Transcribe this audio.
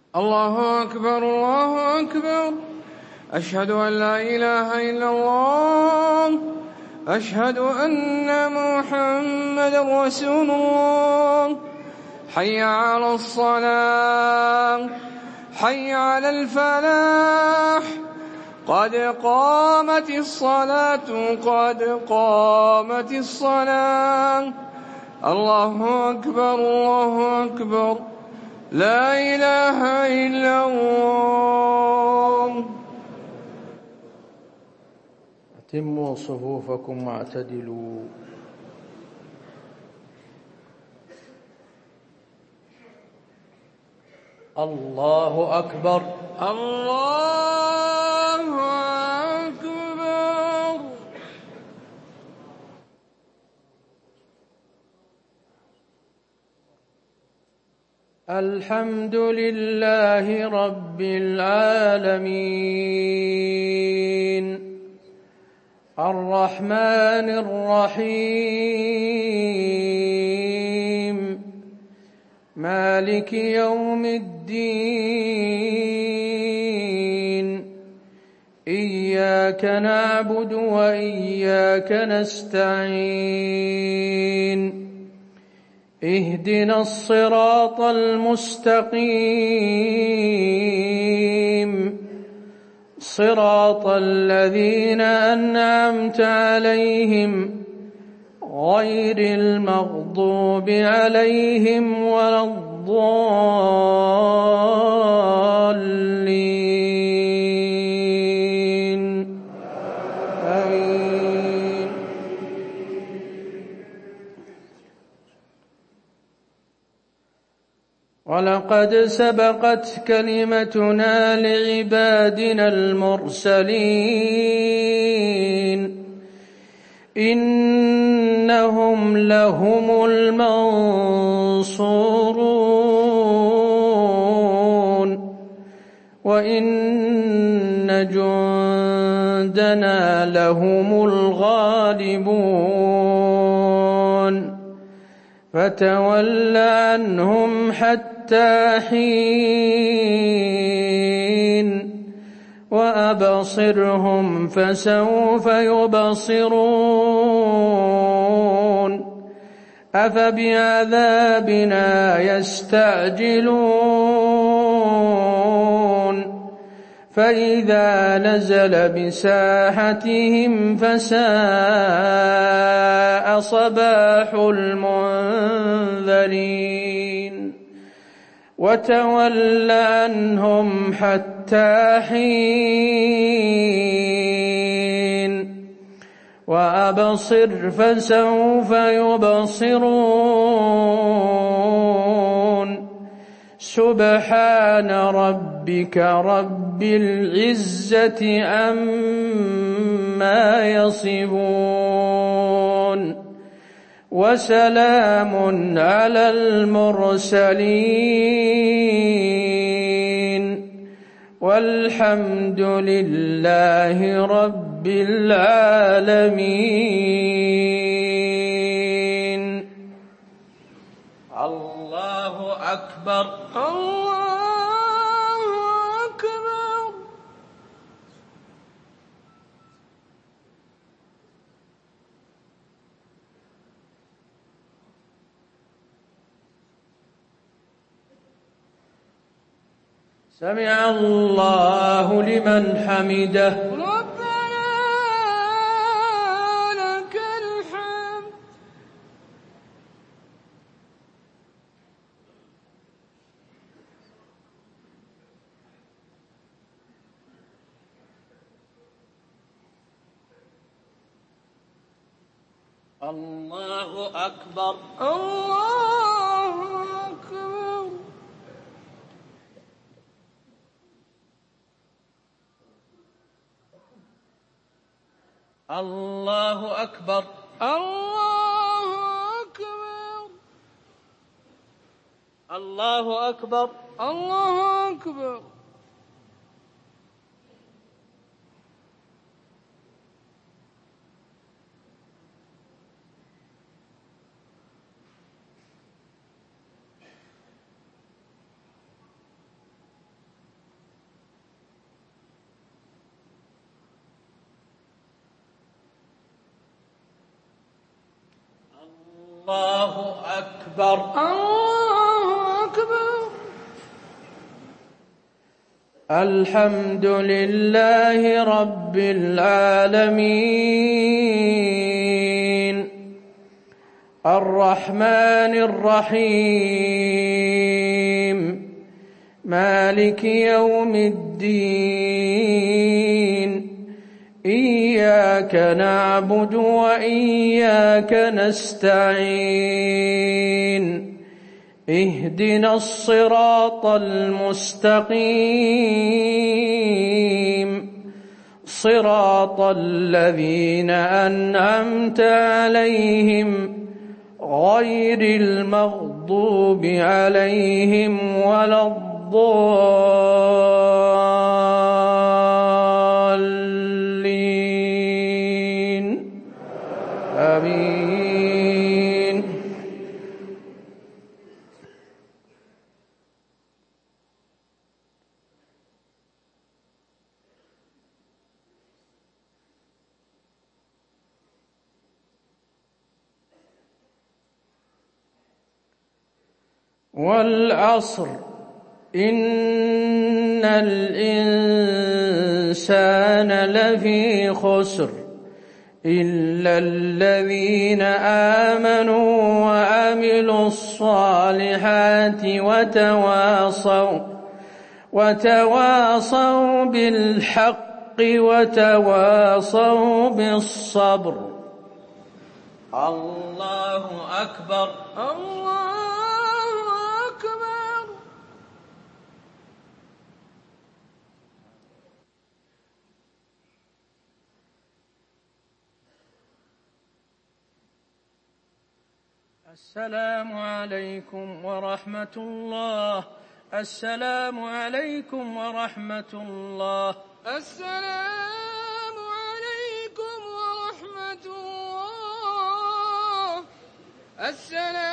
الله أكبر الله أكبر. أشهد أن لا إله إلا الله. أشهد أن محمدا رسول الله. حي على الصلاة، حي على الفلاح، قد قامت الصلاة، قد قامت الصلاة. الله أكبر الله أكبر. لا إله إلا الله. أتموا صفوفكم واعتدلوا. الله أكبر الله أكبر. الحمد لله رب العالمين الرحمن الرحيم مالك يوم الدين. إياك نعبد وإياك نستعين. اهدنا الصراط المستقيم صراط الذين أنعمت عليهم غير المغضوب عليهم ولا الضالين. آمين. ولقد سبقت كلمتنا لعبادنا المرسلين إنهم لهم المنصورون وإن جندنا لهم الغالبون. فتول عنهم حتى حين وأبصرهم فسوف يبصرون. أفبعذابنا يستعجلون فإذا نزل بساحتهم فساء صباح المنذرين. وتول عنهم حتى حين وأبصر فسوف يبصرون. سبحان ربك رب العزة عما يصفون وسلام على المرسلين والحمد لله رب العالمين. الله أكبر الله أكبر. سمع الله لمن حمده. ربنا لك الحمد. الله أكبر الله أكبر. الله أكبر الله أكبر. الله أكبر الله أكبر. الله أكبر الله أكبر. الحمد لله رب العالمين الرحمن الرحيم مالك يوم الدين إياك نعبد وإياك نستعين اهدنا الصراط المستقيم صراط الذين أنعمت عليهم غير المغضوب عليهم ولا الضالين آمين. والعصر إن الإنسان لفي خسر إلا الذين آمنوا وعملوا الصالحات وتواصوا بالحق وتواصوا بالصبر. الله أكبر الله أكبر. السلام عليكم ورحمة الله. السلام عليكم ورحمة الله. السلام عليكم ورحمة الله. السلام